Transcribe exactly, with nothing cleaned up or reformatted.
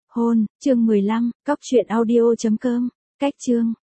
Hôn, chương mười lăm, cóc truyện audio chấm com, cách chương.